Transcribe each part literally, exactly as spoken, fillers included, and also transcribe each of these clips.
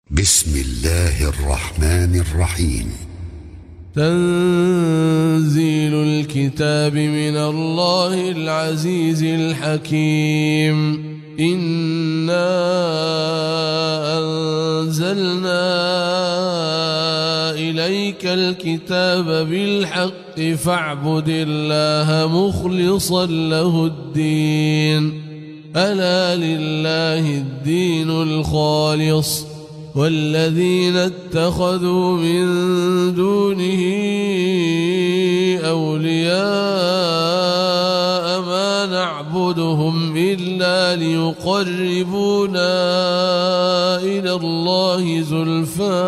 بسم الله الرحمن الرحيم. تنزيل الكتاب من الله العزيز الحكيم. إنا أنزلنا إليك الكتاب بالحق فاعبد الله مخلصا له الدين. ألا لله الدين الخالص والذين اتخذوا من دونه أولياء ما نعبدهم إلا ليقربونا إلى الله زلفى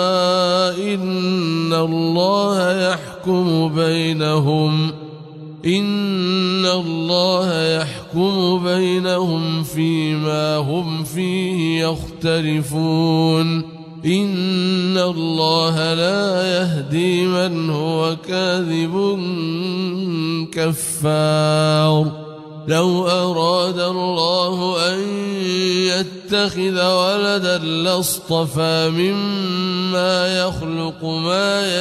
إن الله يحكم بينهم إن الله يحكم بينهم فيما هم فيه يختلفون. إن الله لا يهدي من هو كاذب كفار. لو أراد الله أن يتخذ ولدا لاصطفى مما يخلق ما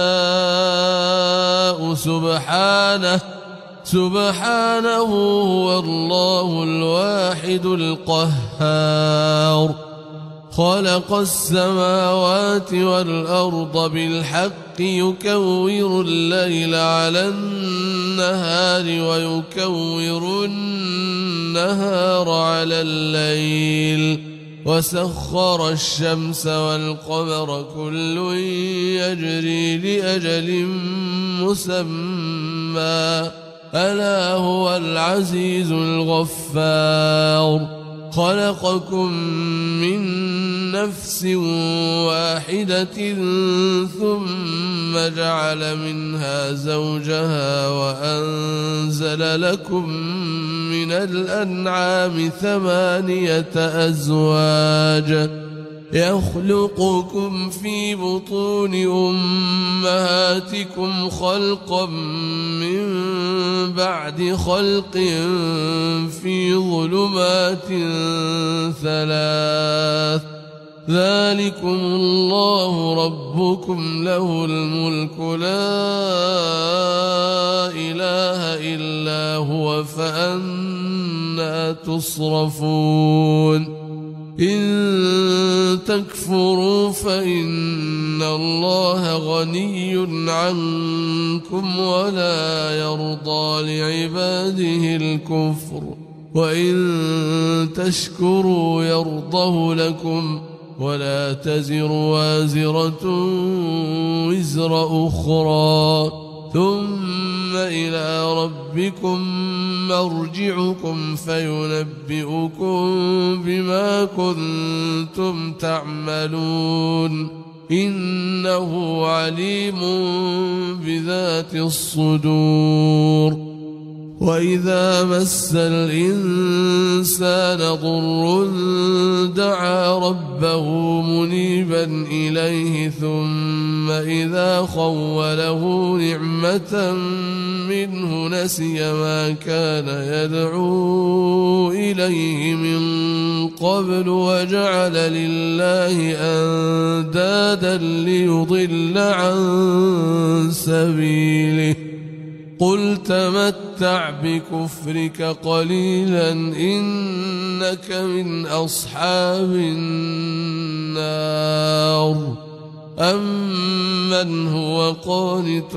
يشاء سبحانه سبحانه هو الله الواحد القهار. خلق السماوات والأرض بالحق يكور الليل على النهار ويكور النهار على الليل وسخر الشمس والقمر كل يجري لأجل مسمى ألا هو العزيز الغفار. خلقكم من نفس واحدة ثم جعل منها زوجها وأنزل لكم من الأنعام ثمانية أزواج يخلقكم في بطون أمهاتكم خلقا من بعد خلق في ظلمات ثلاث ذلكم الله ربكم له الملك لا إله إلا هو فأنى تصرفون. إن تكفروا فإن الله غني عنكم ولا يرضى لعباده الكفر وإن تشكروا يرضه لكم ولا تزر وازرة وزر أخرى ثم إلى ربكم مرجعكم فينبئكم بما كنتم تعملون إنه عليم بذات الصدور. وإذا مس الإنسان ضر دعا ربه منيبا إليه ثم إذا خوله نعمة منه نسي ما كان يدعو إليه من قبل وجعل لله أندادا ليضل عن سبيله. قل تمتع بكفرك قليلا إنك من أصحاب النار. أمن هو قانت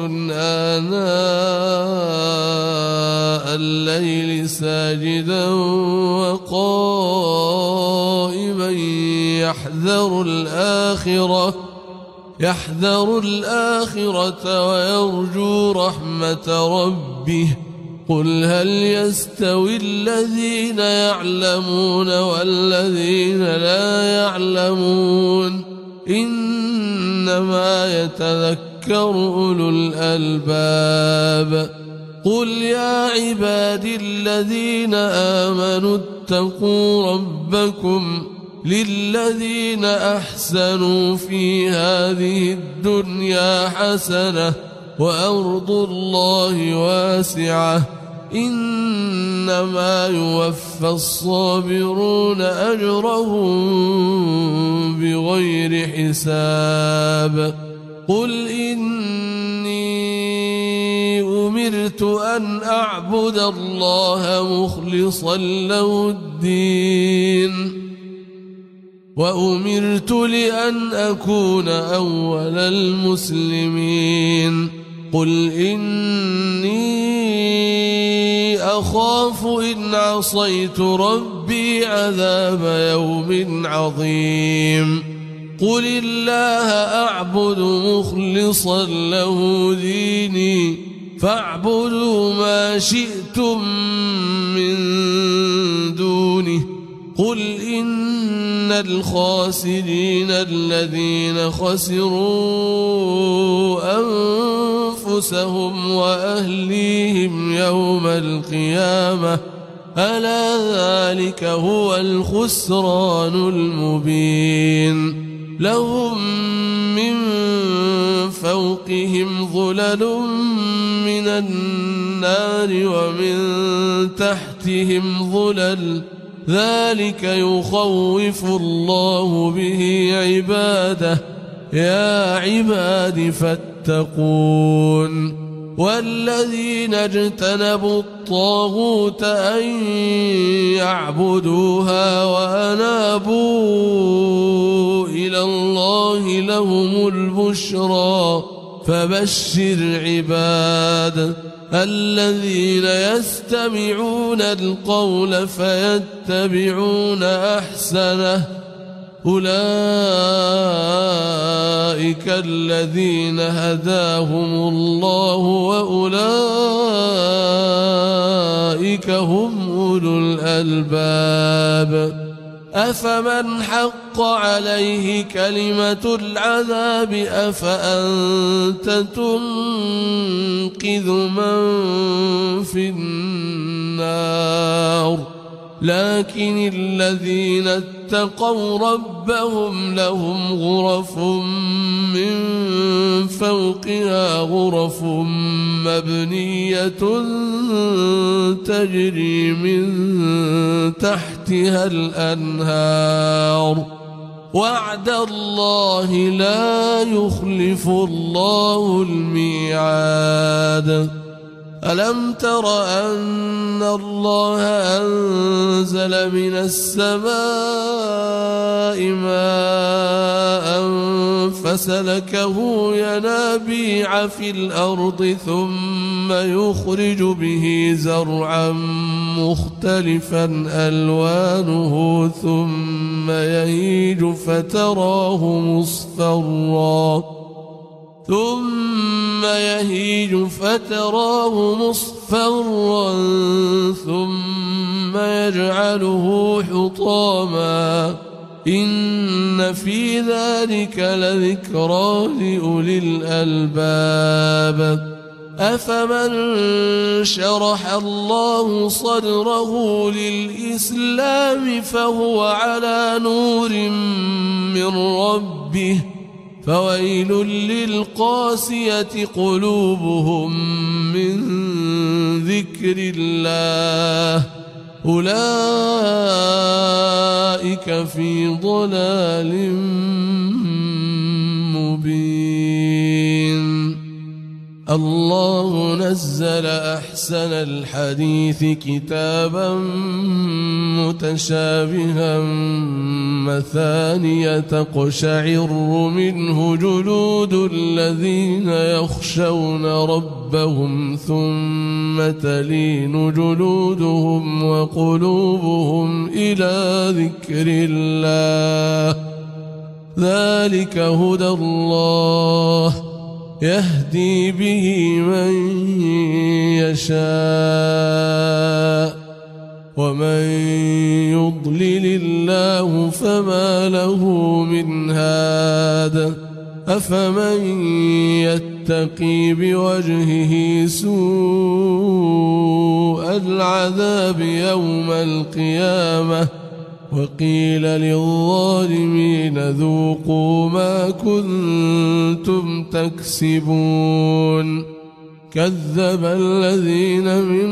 آناء الليل ساجدا وقائما يحذر الآخرة يحذر الآخرة ويرجو رحمة ربه. قل هل يستوي الذين يعلمون والذين لا يعلمون إنما يتذكر أولو الألباب. قل يا عبادي الذين آمنوا اتقوا ربكم للذين أحسنوا في هذه الدنيا حسنة وأرض الله واسعة إنما يوفى الصابرون أجرهم بغير حساب قل إني أمرت أن أعبد الله مخلصا له الدين وأمرت لأن أكون أول المسلمين قل إني أخاف إن عصيت ربي عذاب يوم عظيم قل الله أعبد مخلصا له ديني فاعبدوا ما شئتم من دونه قل إن الخاسرين الذين خسروا أنفسهم وأهليهم يوم القيامة ألا ذلك هو الخسران المبين لهم من فوقهم ظلل من النار ومن تحتهم ظلل ذلك يخوف الله به عباده يا عباد فاتقون والذين اجتنبوا الطاغوت أن يعبدوها وأنابوا إلى الله لهم البشرى فبشر عباد الذين يستمعون القول فيتبعون أحسنه أولئك الذين هداهم الله وأولئك هم أولو الألباب أفمن حق عليه كلمة العذاب أفأنت تنقذ من في النار لكن الذين اتقوا ربهم لهم غرف من فوقها غرف مبنية تجري من تحتها الأنهار وعد الله لا يخلف الله الميعاد ألم تر أن الله أنزل من السماء ماء فسلكه ينابيع في الأرض ثم يخرج به زرعا مختلفا ألوانه ثم يهيج فتراه مصفرا ثم يهيج فتراه مصفرا ثم يجعله حطاما إن في ذلك لذكرى لأولي الألباب أفمن شرح الله صدره للإسلام فهو على نور من ربه فويل للقاسية قلوبهم من ذكر الله أولئك في ضلال مبين الله نزل أحسن الحديث كتابا متشابها مثانية تقشعر منه جلود الذين يخشون ربهم ثم تلين جلودهم وقلوبهم إلى ذكر الله ذلك هدى الله يهدي به من يشاء ومن يضلل الله فما له من هاد أفمن يتقي بوجهه سوء العذاب يوم القيامة وقيل للظالمين ذوقوا ما كنتم تكسبون كذب الذين من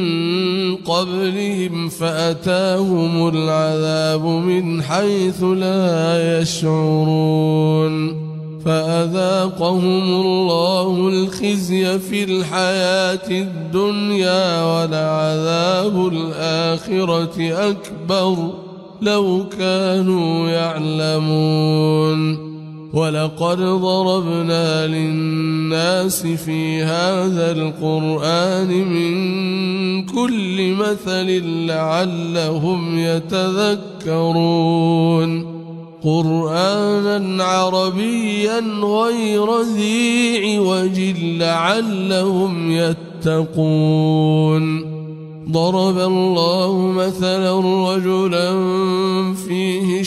قبلهم فأتاهم العذاب من حيث لا يشعرون فأذاقهم الله الخزي في الحياة الدنيا ولعذاب الآخرة أكبر لو كانوا يعلمون ولقد ضربنا للناس في هذا القرآن من كل مثل لعلهم يتذكرون قرآنا عربيا غير ذي عوج لعلهم يتقون ضرب الله مثلا رجلا فيه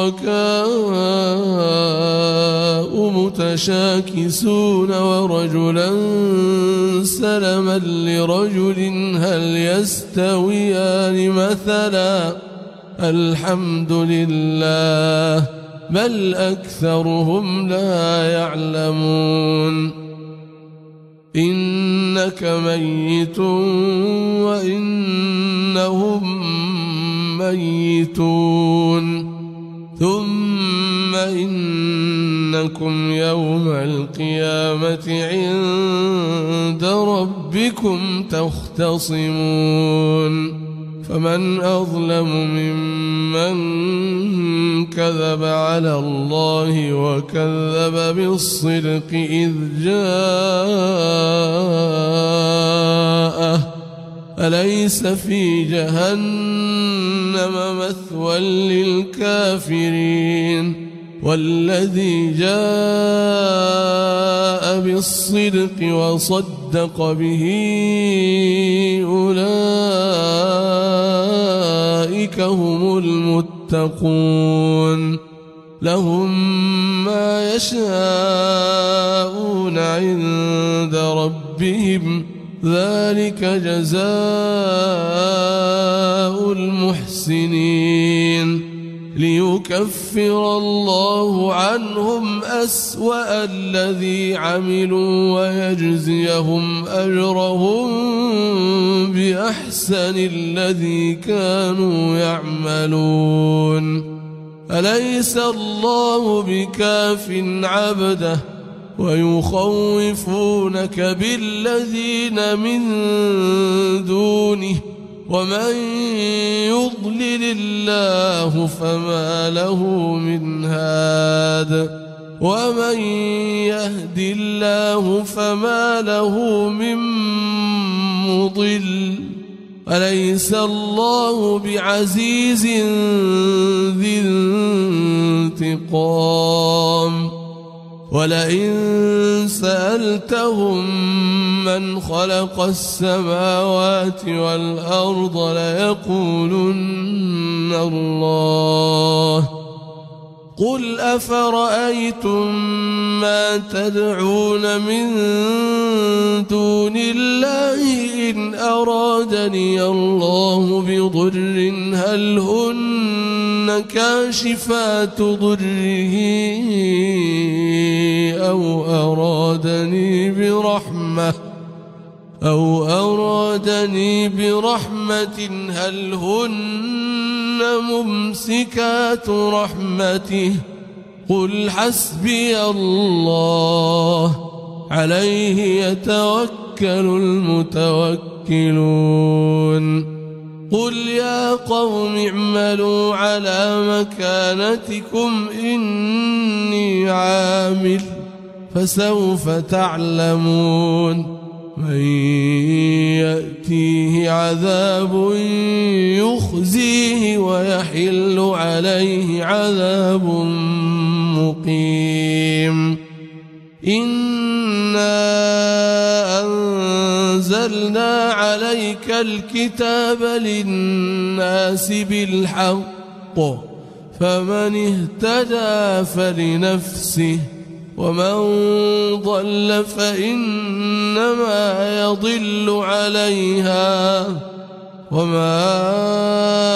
شركاء متشاكسون ورجلا سلما لرجل هل يستويان مثلا الحمد لله بل أكثرهم لا يعلمون إنك ميت وإنهم ميتون ثم إنكم يوم القيامة عند ربكم تختصمون فمن أظلم ممن كذب على الله وكذب بالصدق إذ جاءه أليس في جهنم مثوى للكافرين والذي جاء بالصدق وصدق به أولئك هم المتقون لهم ما يشاءون عند ربهم ذلك جزاء المحسنين ليكفر الله عنهم أسوأ الذي عملوا ويجزيهم أجرهم بأحسن الذي كانوا يعملون أليس الله بكاف عبده ويخوفونك بالذين من دونه ومن يضلل الله فما له من هاد ومن يهد الله فما له من مضل أليس الله بعزيز ذي انتقام ولئن سألتهم من خلق السماوات والأرض ليقولن الله قل أفرأيتم ما تدعون من دون الله إن أرادني الله بضر هل هن كاشفات ضره أو أرادني برحمة أو أرادني برحمة هل هن ممسكات رحمته قل حسبي الله عليه يتوكل المتوكلون قل يا قوم اعملوا على مكانتكم إني عامل فسوف تعلمون من يأتيه عذاب يخزيه ويحل عليه عذاب مقيم إنا أنزلنا عليك الكتاب للناس بالحق فمن اهتدى فلنفسه ومن ضل فإنما يضل عليها وما